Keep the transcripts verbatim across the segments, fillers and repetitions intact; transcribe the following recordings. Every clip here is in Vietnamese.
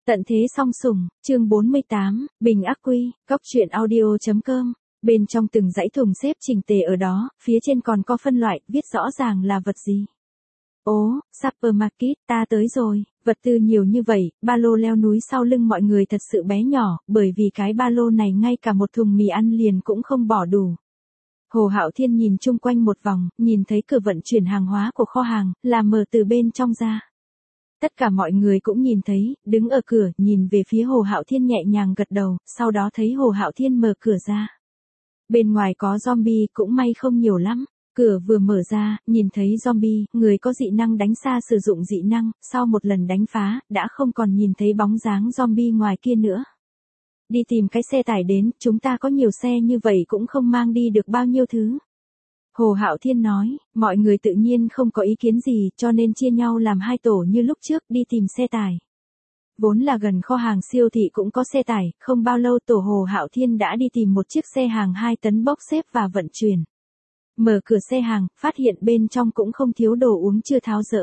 Tận thế song sủng, chương bốn mươi tám, Bình Ác Quy, Góc truyện audio chấm com. Bên trong từng dãy thùng xếp chỉnh tề ở đó, phía trên còn có phân loại, viết rõ ràng là vật gì. Ố, supermarket, ta tới rồi, vật tư nhiều như vậy, ba lô leo núi sau lưng mọi người thật sự bé nhỏ, bởi vì cái ba lô này ngay cả một thùng mì ăn liền cũng không bỏ đủ. Hồ Hạo Thiên nhìn chung quanh một vòng, nhìn thấy cửa vận chuyển hàng hóa của kho hàng, là mở từ bên trong ra. Tất cả mọi người cũng nhìn thấy, đứng ở cửa, nhìn về phía Hồ Hạo Thiên nhẹ nhàng gật đầu, sau đó thấy Hồ Hạo Thiên mở cửa ra. Bên ngoài có zombie, cũng may không nhiều lắm. Cửa vừa mở ra, nhìn thấy zombie, người có dị năng đánh xa sử dụng dị năng, sau một lần đánh phá, đã không còn nhìn thấy bóng dáng zombie ngoài kia nữa. Đi tìm cái xe tải đến, chúng ta có nhiều xe như vậy cũng không mang đi được bao nhiêu thứ. Hồ Hạo Thiên nói, mọi người tự nhiên không có ý kiến gì, cho nên chia nhau làm hai tổ như lúc trước đi tìm xe tải. Vốn là gần kho hàng siêu thị cũng có xe tải, không bao lâu tổ Hồ Hạo Thiên đã đi tìm một chiếc xe hàng hai tấn bốc xếp và vận chuyển. Mở cửa xe hàng, phát hiện bên trong cũng không thiếu đồ uống chưa tháo dỡ.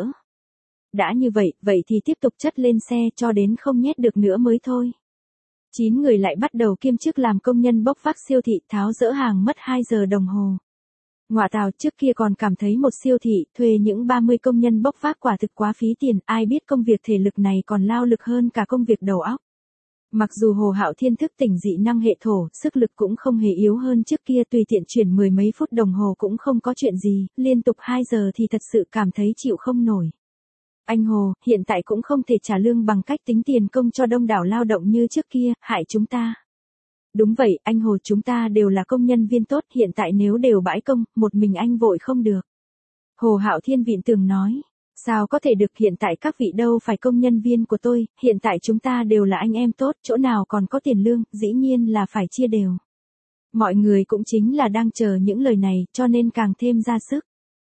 Đã như vậy, vậy thì tiếp tục chất lên xe cho đến không nhét được nữa mới thôi. Chín người lại bắt đầu kiêm chức làm công nhân bốc vác siêu thị, tháo dỡ hàng mất hai giờ đồng hồ. Ngoại tào, trước kia còn cảm thấy một siêu thị thuê những ba mươi công nhân bốc vác quả thực quá phí tiền, ai biết công việc thể lực này còn lao lực hơn cả công việc đầu óc. Mặc dù Hồ Hạo Thiên thức tỉnh dị năng hệ thổ, sức lực cũng không hề yếu hơn trước kia, tùy tiện chuyển mười mấy phút đồng hồ cũng không có chuyện gì, liên tục hai giờ thì thật sự cảm thấy chịu không nổi. Anh Hồ, hiện tại cũng không thể trả lương bằng cách tính tiền công cho đông đảo lao động như trước kia, hại chúng ta. Đúng vậy, anh Hồ, chúng ta đều là công nhân viên tốt, hiện tại nếu đều bãi công, một mình anh vội không được. Hồ Hạo Thiên vịn tường nói, sao có thể được, hiện tại các vị đâu phải công nhân viên của tôi, hiện tại chúng ta đều là anh em tốt, chỗ nào còn có tiền lương, dĩ nhiên là phải chia đều. Mọi người cũng chính là đang chờ những lời này, cho nên càng thêm ra sức.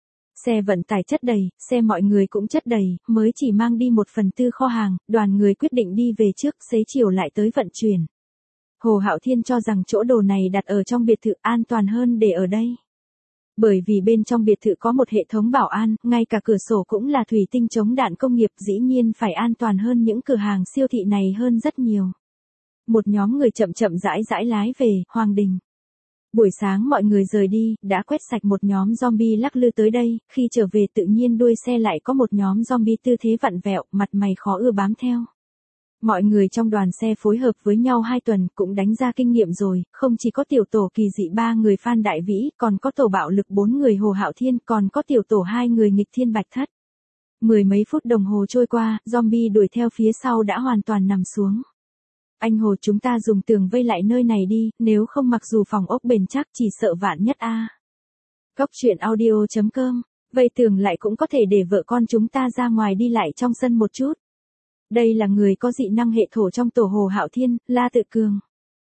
Xe vận tải chất đầy, xe mọi người cũng chất đầy, mới chỉ mang đi một phần tư kho hàng, đoàn người quyết định đi về trước, xế chiều lại tới vận chuyển. Hồ Hạo Thiên cho rằng chỗ đồ này đặt ở trong biệt thự an toàn hơn để ở đây. Bởi vì bên trong biệt thự có một hệ thống bảo an, ngay cả cửa sổ cũng là thủy tinh chống đạn công nghiệp, dĩ nhiên phải an toàn hơn những cửa hàng siêu thị này hơn rất nhiều. Một nhóm người chậm chậm rãi rãi lái về Hoàng Đình. Buổi sáng mọi người rời đi, đã quét sạch một nhóm zombie lắc lư tới đây, khi trở về tự nhiên đuôi xe lại có một nhóm zombie tư thế vặn vẹo, mặt mày khó ưa bám theo. Mọi người trong đoàn xe phối hợp với nhau hai tuần cũng đánh ra kinh nghiệm rồi, không chỉ có tiểu tổ kỳ dị ba người Phan Đại Vĩ, còn có tổ bạo lực bốn người Hồ Hạo Thiên, còn có tiểu tổ hai người nghịch thiên Bạch Thất. Mười mấy phút đồng hồ trôi qua, zombie đuổi theo phía sau đã hoàn toàn nằm xuống. Anh Hồ, chúng ta dùng tường vây lại nơi này đi, nếu không mặc dù phòng ốc bền chắc chỉ sợ vạn nhất a. À. Góc truyện audio chấm com, vây tường lại cũng có thể để vợ con chúng ta ra ngoài đi lại trong sân một chút. Đây là người có dị năng hệ thổ trong tổ Hồ Hạo Thiên, La Tự Cường.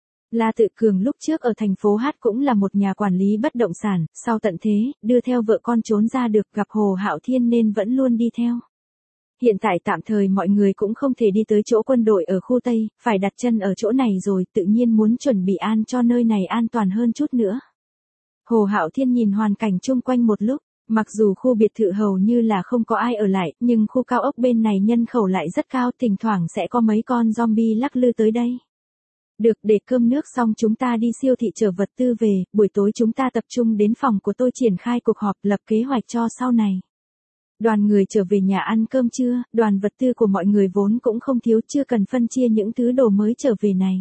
La Tự Cường lúc trước ở thành phố Hát cũng là một nhà quản lý bất động sản, sau tận thế, đưa theo vợ con trốn ra được, gặp Hồ Hạo Thiên nên vẫn luôn đi theo. Hiện tại tạm thời mọi người cũng không thể đi tới chỗ quân đội ở khu Tây, phải đặt chân ở chỗ này rồi, tự nhiên muốn chuẩn bị an cho nơi này an toàn hơn chút nữa. Hồ Hạo Thiên nhìn hoàn cảnh chung quanh một lúc. Mặc dù khu biệt thự hầu như là không có ai ở lại, nhưng khu cao ốc bên này nhân khẩu lại rất cao, thỉnh thoảng sẽ có mấy con zombie lắc lư tới đây. Được, để cơm nước xong chúng ta đi siêu thị chở vật tư về, buổi tối chúng ta tập trung đến phòng của tôi triển khai cuộc họp lập kế hoạch cho sau này. Đoàn người trở về nhà ăn cơm trưa, đoàn vật tư của mọi người vốn cũng không thiếu, chưa cần phân chia những thứ đồ mới trở về này.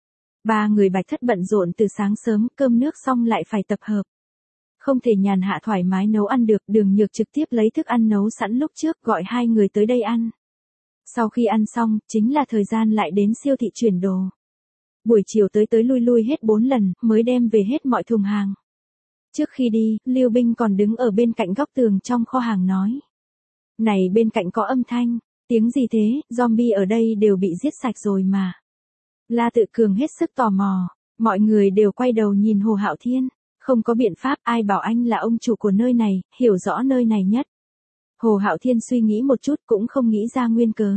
Ba người Bạch Thất bận rộn từ sáng sớm, cơm nước xong lại phải tập hợp. Không thể nhàn hạ thoải mái nấu ăn được, Đường Nhược trực tiếp lấy thức ăn nấu sẵn lúc trước gọi hai người tới đây ăn. Sau khi ăn xong, chính là thời gian lại đến siêu thị chuyển đồ. Buổi chiều tới tới lui lui hết bốn lần, mới đem về hết mọi thùng hàng. Trước khi đi, Lưu Binh còn đứng ở bên cạnh góc tường trong kho hàng nói. Này, bên cạnh có âm thanh, tiếng gì thế, zombie ở đây đều bị giết sạch rồi mà. La Tự Cường hết sức tò mò, mọi người đều quay đầu nhìn Hồ Hạo Thiên. Không có biện pháp, ai bảo anh là ông chủ của nơi này, hiểu rõ nơi này nhất. Hồ Hạo Thiên suy nghĩ một chút cũng không nghĩ ra nguyên cớ.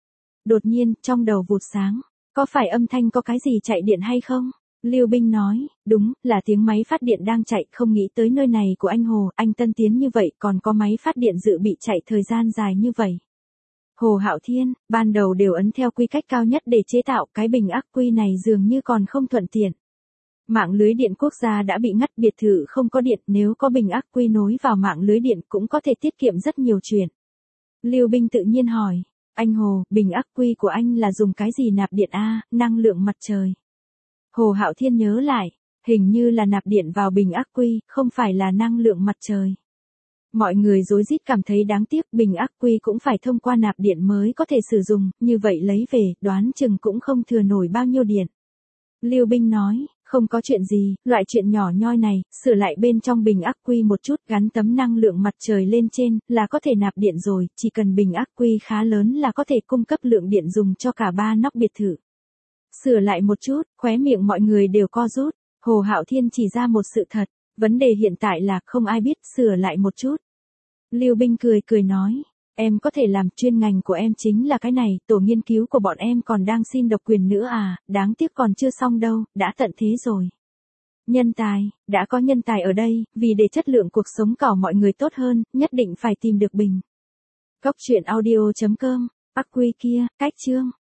Đột nhiên, trong đầu vụt sáng, có phải âm thanh có cái gì chạy điện hay không? Lưu Binh nói, đúng, là tiếng máy phát điện đang chạy, không nghĩ tới nơi này của anh Hồ, anh tân tiến như vậy, còn có máy phát điện dự bị chạy thời gian dài như vậy. Hồ Hạo Thiên, ban đầu đều ấn theo quy cách cao nhất để chế tạo, cái bình ắc quy này dường như còn không thuận tiện. Mạng lưới điện quốc gia đã bị ngắt, biệt thự không có điện, nếu có bình ắc quy nối vào mạng lưới điện cũng có thể tiết kiệm rất nhiều chuyện. Lưu Binh tự nhiên hỏi, anh Hồ, bình ắc quy của anh là dùng cái gì nạp điện a? Năng lượng mặt trời. Hồ Hạo Thiên nhớ lại, hình như là nạp điện vào bình ắc quy, không phải là năng lượng mặt trời. Mọi người rối rít cảm thấy đáng tiếc, bình ắc quy cũng phải thông qua nạp điện mới có thể sử dụng, như vậy lấy về, đoán chừng cũng không thừa nổi bao nhiêu điện. Lưu Binh nói, không có chuyện gì, loại chuyện nhỏ nhoi này, sửa lại bên trong bình ắc quy một chút, gắn tấm năng lượng mặt trời lên trên, là có thể nạp điện rồi, chỉ cần bình ắc quy khá lớn là có thể cung cấp lượng điện dùng cho cả ba nóc biệt thự. Sửa lại một chút, khóe miệng mọi người đều co rút, Hồ Hạo Thiên chỉ ra một sự thật, vấn đề hiện tại là không ai biết, sửa lại một chút. Lưu Binh cười cười nói, em có thể làm, chuyên ngành của em chính là cái này, tổ nghiên cứu của bọn em còn đang xin độc quyền nữa à, đáng tiếc còn chưa xong đâu, đã tận thế rồi. Nhân tài, đã có nhân tài ở đây, vì để chất lượng cuộc sống của mọi người tốt hơn, nhất định phải tìm được bình. Cốc truyện audio chấm com, ắc quy kia, cách chương.